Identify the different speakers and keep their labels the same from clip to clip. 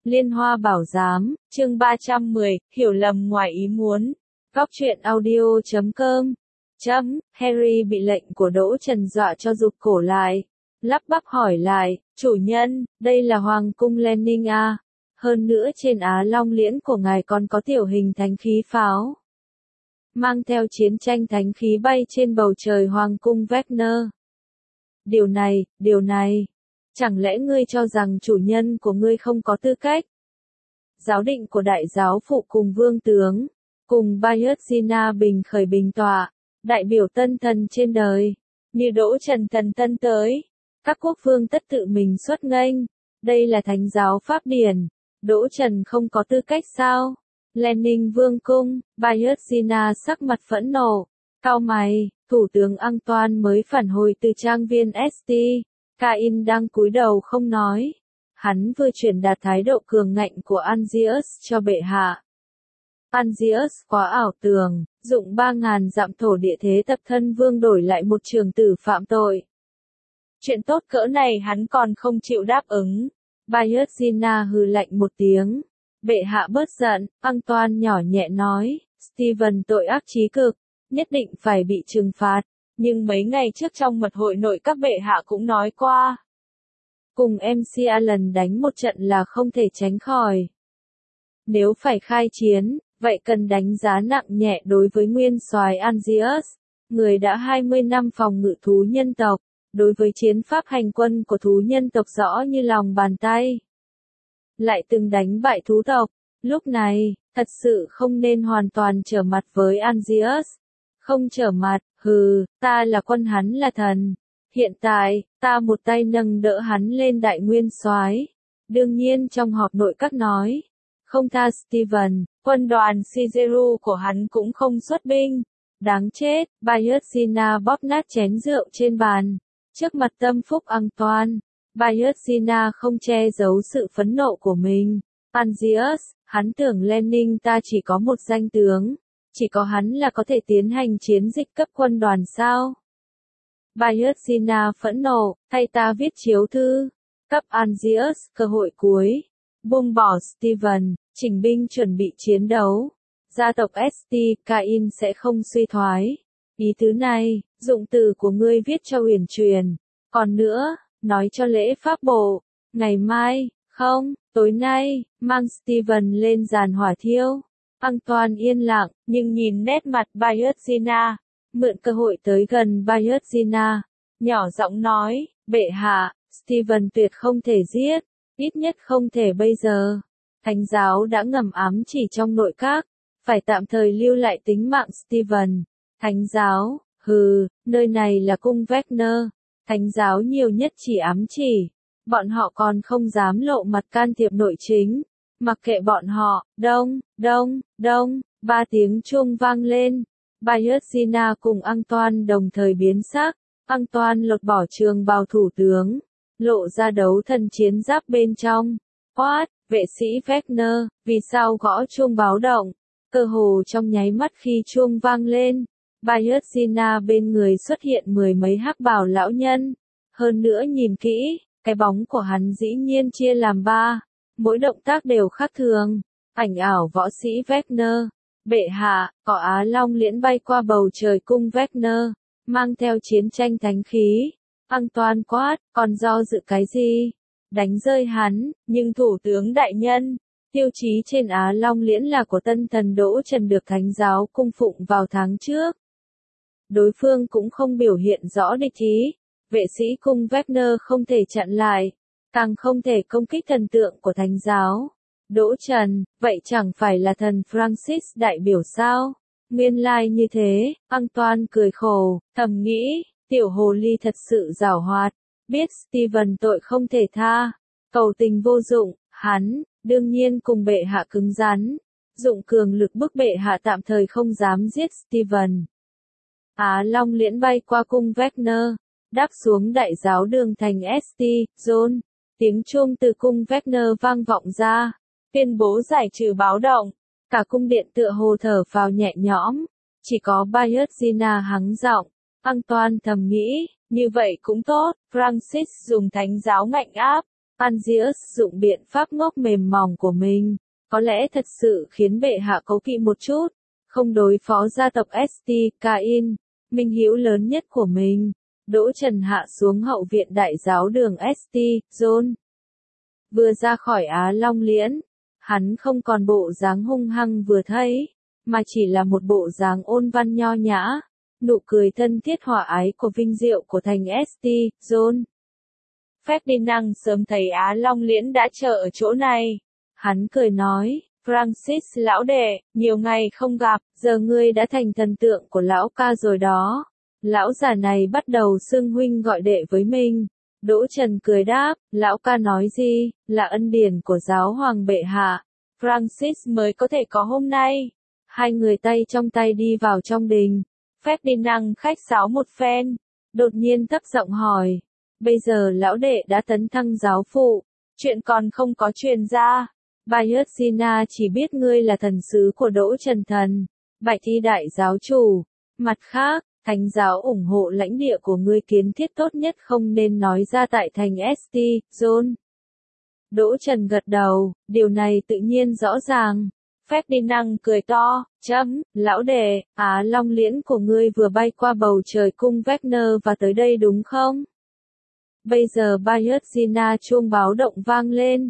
Speaker 1: Liên Hoa Bảo Giám, chương 310, hiểu lầm ngoài ý muốn. Góc truyện audio.com. Harry bị lệnh của Đỗ Trần dọa cho rụt cổ lại. Lắp bắp hỏi lại, chủ nhân, đây là Hoàng cung Lenin à? Hơn nữa trên Á Long Liễn của ngài còn có tiểu hình thánh khí pháo. Mang theo chiến tranh thánh khí bay trên bầu trời Hoàng cung Wagner. Điều này. Chẳng lẽ ngươi cho rằng chủ nhân của ngươi không có tư cách? Giáo định của đại giáo phụ cùng vương tướng, cùng Bayezgina bình khởi bình tọa, đại biểu tân thần trên đời, như Đỗ Trần thần tân tới, các quốc vương tất tự mình xuất nghênh, đây là thánh giáo pháp điển, Đỗ Trần không có tư cách sao? Lenin vương cung, Bayezgina sắc mặt phẫn nộ, cau mày, thủ tướng Antoine mới phản hồi từ trang viên St. Cain đang cúi đầu không nói. Hắn vừa truyền đạt thái độ cường ngạnh của Angius cho bệ hạ. Angius quá ảo tưởng, dụng 3.000 dặm thổ địa thế tập thân vương đổi lại một trường tử phạm tội. Chuyện tốt cỡ này hắn còn không chịu đáp ứng. Bayezgina hừ lạnh một tiếng. Bệ hạ bớt giận, Antoine nhỏ nhẹ nói, Stephen tội ác chí cực, nhất định phải bị trừng phạt. Nhưng mấy ngày trước trong mật hội nội các bệ hạ cũng nói qua. Cùng MC Allen đánh một trận là không thể tránh khỏi. Nếu phải khai chiến, vậy cần đánh giá nặng nhẹ đối với nguyên soái Angius, người đã 20 năm phòng ngự thú nhân tộc, đối với chiến pháp hành quân của thú nhân tộc rõ như lòng bàn tay. Lại từng đánh bại thú tộc, lúc này, thật sự không nên hoàn toàn trở mặt với Angius. Không trở mặt, ta là quân hắn là thần. Hiện tại, ta một tay nâng đỡ hắn lên đại nguyên soái. Đương nhiên trong họp nội các nói, không tha Stephen, quân đoàn Caesarea của hắn cũng không xuất binh. Đáng chết, Bayezgina bóp nát chén rượu trên bàn. Trước mặt tâm phúc Antoine, Bayezgina không che giấu sự phẫn nộ của mình. Angius, hắn tưởng Lenin ta chỉ có một danh tướng. Chỉ có hắn là có thể tiến hành chiến dịch cấp quân đoàn sao? Bayezgina phẫn nộ, thay ta viết chiếu thư, cấp Angius cơ hội cuối, buông bỏ Stephen, chỉnh binh chuẩn bị chiến đấu. Gia tộc St. Cain sẽ không suy thoái. Ý tứ này, dụng từ của ngươi viết cho uyển chuyển. Còn nữa, nói cho lễ pháp bộ, ngày mai, không, tối nay, mang Stephen lên giàn hỏa thiêu. Antoine yên lặng, nhưng nhìn nét mặt Bayezgina, mượn cơ hội tới gần Bayezgina, nhỏ giọng nói, bệ hạ, Stephen tuyệt không thể giết, ít nhất không thể bây giờ. Thánh giáo đã ngầm ám chỉ trong nội các, phải tạm thời lưu lại tính mạng Stephen. Thánh giáo, nơi này là cung Wagner, thánh giáo nhiều nhất chỉ ám chỉ, bọn họ còn không dám lộ mặt can thiệp nội chính. Mặc kệ bọn họ, đông, 3 tiếng chuông vang lên. Bayezgina cùng Antoine đồng thời biến sắc. Antoine lột bỏ trường bào thủ tướng, lộ ra đấu thần chiến giáp bên trong. What, vệ sĩ Wagner, vì sao gõ chuông báo động? Cơ hồ trong nháy mắt khi chuông vang lên, Bayezgina bên người xuất hiện 10 mấy hắc bào lão nhân. Hơn nữa nhìn kỹ, cái bóng của hắn dĩ nhiên chia làm 3. Mỗi động tác đều khác thường, ảnh ảo võ sĩ Wagner. Bệ hạ, có Á Long Liễn bay qua bầu trời cung Wagner, mang theo chiến tranh thánh khí. Antoine quát, còn do dự cái gì? Đánh rơi hắn, nhưng thủ tướng đại nhân, tiêu chí trên Á Long Liễn là của tân thần Đỗ Trần được thánh giáo cung phụng vào tháng trước. Đối phương cũng không biểu hiện rõ địch ý, vệ sĩ cung Wagner không thể chặn lại. Càng không thể công kích thần tượng của thánh giáo. Đỗ Trần, vậy chẳng phải là thần Francis đại biểu sao? Nguyên lai như thế, Antoine cười khổ, thầm nghĩ, tiểu hồ ly thật sự giảo hoạt, biết Stephen tội không thể tha, cầu tình vô dụng, hắn, đương nhiên cùng bệ hạ cứng rắn, dụng cường lực bức bệ hạ tạm thời không dám giết Stephen. Á Long Liễn bay qua cung Wagner, đáp xuống đại giáo đường thành St. John. Tiếng chuông từ cung Wagner vang vọng ra, tuyên bố giải trừ báo động. Cả cung điện tựa hồ thở phào nhẹ nhõm, chỉ có Bayezgina hắng giọng. Antoine thầm nghĩ, như vậy cũng tốt, Francis dùng thánh giáo ngạnh áp, Angius dụng biện pháp ngốc mềm mỏng của mình, có lẽ thật sự khiến bệ hạ cố kỵ một chút, không đối phó gia tộc St. Cain, minh hữu lớn nhất của mình. Đỗ Trần hạ xuống hậu viện đại giáo đường St. John. Vừa ra khỏi Á Long Liễn, hắn không còn bộ dáng hung hăng vừa thấy, mà chỉ là một bộ dáng ôn văn nho nhã, nụ cười thân thiết hòa ái của vinh diệu của thành St. John. Ferdinand sớm thấy Á Long Liễn đã chờ ở chỗ này. Hắn cười nói, Francis lão đệ, nhiều ngày không gặp, giờ ngươi đã thành thần tượng của lão ca rồi đó. Lão già này bắt đầu xưng huynh gọi đệ với mình. Đỗ Trần cười đáp, lão ca nói gì, là ân điển của giáo hoàng bệ hạ. Francis mới có thể có hôm nay. Hai người tay trong tay đi vào trong đình. Ferdinand khách sáo một phen, đột nhiên thấp giọng hỏi, bây giờ lão đệ đã tấn thăng giáo phụ, chuyện còn không có truyền ra. Bayezina chỉ biết ngươi là thần sứ của Đỗ Trần Thần, Bạch Thi đại giáo chủ. Mặt khác, Thánh giáo ủng hộ lãnh địa của ngươi kiến thiết tốt nhất không nên nói ra tại thành St. John. Đỗ Trần gật đầu, điều này tự nhiên rõ ràng. Ferdinand cười to, lão đệ, Á Long Liễn của ngươi vừa bay qua bầu trời cung Wagner và tới đây đúng không? Bây giờ Bayezina chuông báo động vang lên.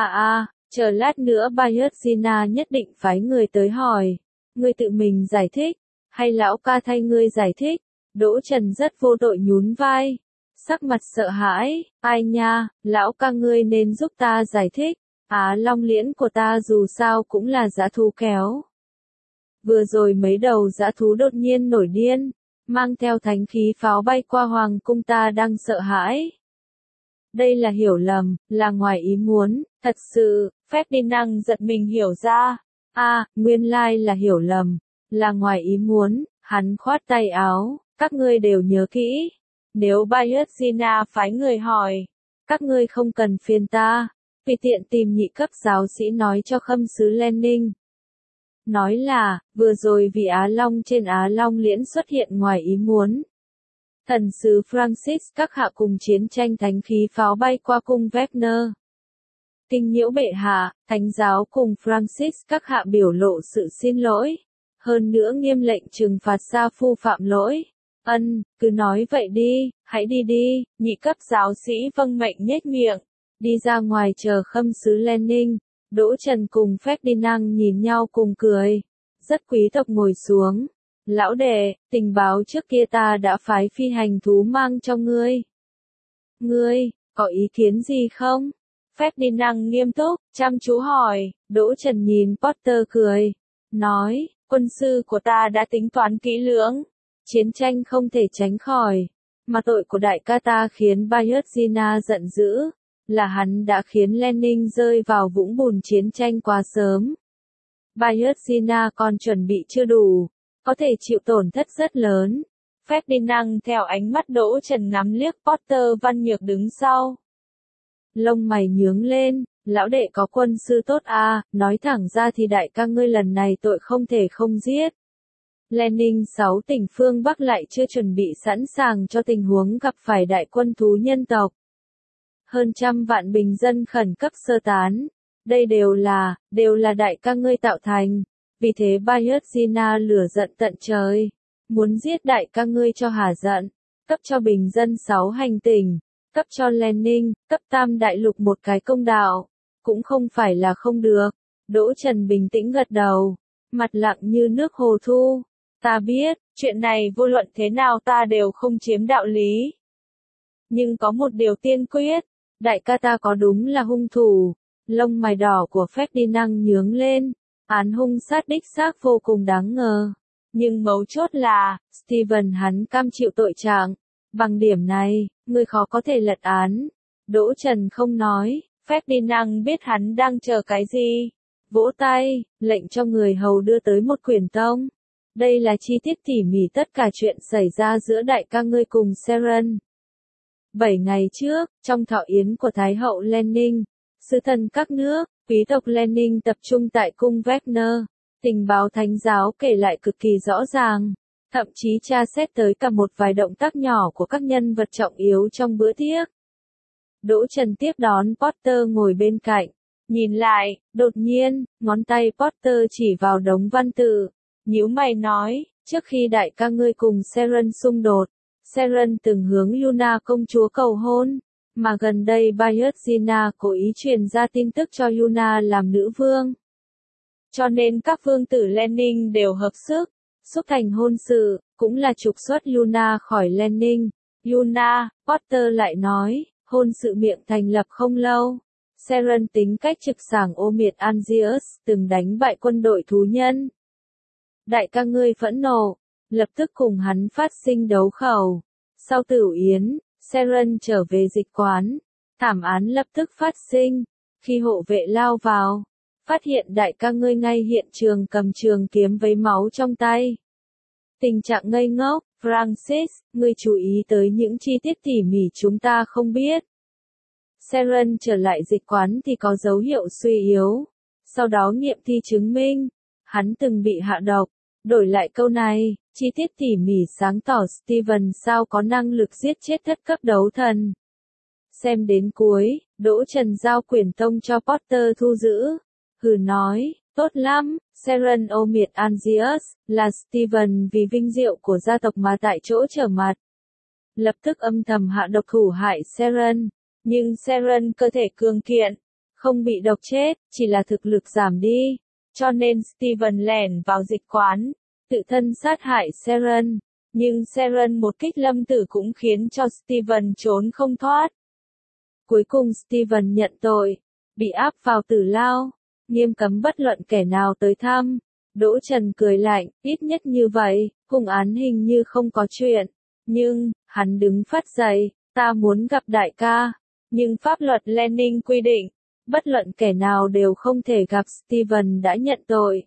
Speaker 1: Chờ lát nữa Bayezina nhất định phái người tới hỏi. Ngươi tự mình giải thích, hay lão ca thay ngươi giải thích? Đỗ Trần rất vô tội nhún vai, sắc mặt sợ hãi, ai nha, lão ca ngươi nên giúp ta giải thích. Á Long Liễn của ta dù sao cũng là dã thú kéo. Vừa rồi mấy đầu dã thú đột nhiên nổi điên, mang theo thánh khí pháo bay qua hoàng cung, ta đang sợ hãi. Đây là hiểu lầm, là ngoài ý muốn, thật sự. Ferdinand giật mình hiểu ra. Nguyên lai là hiểu lầm, là ngoài ý muốn. Hắn khoát tay áo, các ngươi đều nhớ kỹ. Nếu Bayezina phái người hỏi, các ngươi không cần phiền ta. Vì tiện tìm nhị cấp giáo sĩ nói cho khâm sứ Lenin. Nói là, vừa rồi vì Á Long trên Á Long Liễn xuất hiện ngoài ý muốn. Thần sứ Francis các hạ cùng chiến tranh thánh khí pháo bay qua cung Wagner. Kinh nhiễu bệ hạ, thánh giáo cùng Francis các hạ biểu lộ sự xin lỗi. Hơn nữa nghiêm lệnh trừng phạt sa phu phạm lỗi. Cứ nói vậy đi, hãy đi đi. Nhị cấp giáo sĩ vâng mệnh nhếch miệng. Đi ra ngoài chờ khâm sứ Lenin. Đỗ Trần cùng Ferdinand nhìn nhau cùng cười. Rất quý tộc ngồi xuống. Lão đệ, tình báo trước kia ta đã phái phi hành thú mang cho ngươi. Ngươi, có ý kiến gì không? Ferdinand nghiêm túc, chăm chú hỏi. Đỗ Trần nhìn Potter cười. Nói, quân sư của ta đã tính toán kỹ lưỡng. Chiến tranh không thể tránh khỏi. Mà tội của đại ca ta khiến Bayezina giận dữ. Là hắn đã khiến Lenin rơi vào vũng bùn chiến tranh quá sớm. Bayezina còn chuẩn bị chưa đủ, có thể chịu tổn thất rất lớn. Ferdinand theo ánh mắt Đỗ Trần ngắm liếc Potter văn nhược đứng sau. Lông mày nhướng lên, lão đệ có quân sư tốt nói thẳng ra thì đại ca ngươi lần này tội không thể không giết. Lenin 6 tỉnh phương Bắc lại chưa chuẩn bị sẵn sàng cho tình huống gặp phải đại quân thú nhân tộc. Hơn 100 vạn bình dân khẩn cấp sơ tán. Đây đều là đại ca ngươi tạo thành. Vì thế Bayezina lửa giận tận trời. Muốn giết đại ca ngươi cho hả giận. Cấp cho bình dân 6 hành tỉnh. Cấp cho Lenin, cấp Tam Đại Lục một cái công đạo. Cũng không phải là không được. Đỗ Trần bình tĩnh gật đầu. Mặt lặng như nước hồ thu. Ta biết, chuyện này vô luận thế nào ta đều không chiếm đạo lý. Nhưng có một điều tiên quyết. Đại ca ta có đúng là hung thủ. Lông mày đỏ của Ferdinand nhướng lên. Án hung sát đích xác vô cùng đáng ngờ. Nhưng mấu chốt là, Stephen hắn cam chịu tội trạng. Bằng điểm này, người khó có thể lật án. Đỗ Trần không nói. Ferdinand biết hắn đang chờ cái gì. Vỗ tay, lệnh cho người hầu đưa tới một quyển tông. Đây là chi tiết tỉ mỉ tất cả chuyện xảy ra giữa đại ca ngươi cùng Seren. 7 ngày trước, trong thọ yến của Thái hậu Lenin, sứ thần các nước, quý tộc Lenin tập trung tại cung Wagner. Tình báo thánh giáo kể lại cực kỳ rõ ràng, thậm chí tra xét tới cả một vài động tác nhỏ của các nhân vật trọng yếu trong bữa tiệc. Đỗ Trần tiếp đón Potter ngồi bên cạnh. Nhìn lại, đột nhiên, ngón tay Potter chỉ vào đống văn tự. Nhíu mày nói, trước khi đại ca ngươi cùng Seren xung đột, Seren từng hướng Yuna công chúa cầu hôn, mà gần đây Bayezina cố ý truyền ra tin tức cho Yuna làm nữ vương. Cho nên các vương tử Lenin đều hợp sức, xúc thành hôn sự, cũng là trục xuất Yuna khỏi Lenin. Yuna, Potter lại nói, hôn sự miệng thành lập không lâu. Seren tính cách trực sảng ô miệt Angius, từng đánh bại quân đội thú nhân. Đại ca ngươi phẫn nộ, lập tức cùng hắn phát sinh đấu khẩu. Sau tửu yến, Seren trở về dịch quán, thảm án lập tức phát sinh. Khi hộ vệ lao vào, phát hiện đại ca ngươi ngay hiện trường cầm trường kiếm với máu trong tay. Tình trạng ngây ngốc, Francis, ngươi chú ý tới những chi tiết tỉ mỉ chúng ta không biết. Seren trở lại dịch quán thì có dấu hiệu suy yếu. Sau đó nghiệm thi chứng minh, hắn từng bị hạ độc. Đổi lại câu này, chi tiết tỉ mỉ sáng tỏ Steven sao có năng lực giết chết thất cấp đấu thần. Xem đến cuối, Đỗ Trần giao quyển tông cho Potter thu giữ. Hừ nói, tốt lắm, Seren ô miệt Angius, là Steven vì vinh diệu của gia tộc mà tại chỗ trở mặt. Lập tức âm thầm hạ độc thủ hại Seren. Nhưng Seren cơ thể cường kiện, không bị độc chết, chỉ là thực lực giảm đi. Cho nên Steven lẻn vào dịch quán, tự thân sát hại Seren. Nhưng Seren một kích lâm tử cũng khiến cho Steven trốn không thoát. Cuối cùng Steven nhận tội, bị áp vào tử lao, nghiêm cấm bất luận kẻ nào tới thăm. Đỗ Trần cười lạnh, ít nhất như vậy, hung án hình như không có chuyện. Nhưng, hắn đứng phát dậy, ta muốn gặp đại ca. Nhưng pháp luật Lenin quy định, bất luận kẻ nào đều không thể gặp. Steven đã nhận tội.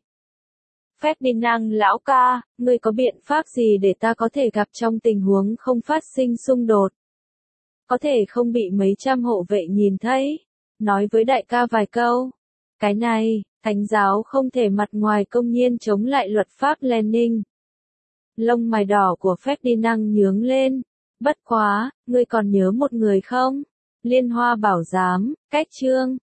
Speaker 1: Ferdinand lão ca, ngươi có biện pháp gì để ta có thể gặp trong tình huống không phát sinh xung đột? Có thể không bị mấy trăm hộ vệ nhìn thấy. Nói với đại ca vài câu. Cái này, thánh giáo không thể mặt ngoài công nhiên chống lại luật pháp Lenin. Lông mày đỏ của Ferdinand nhướng lên. Bất quá, ngươi còn nhớ một người không? Liên Hoa Bảo Giám, Cách Trương.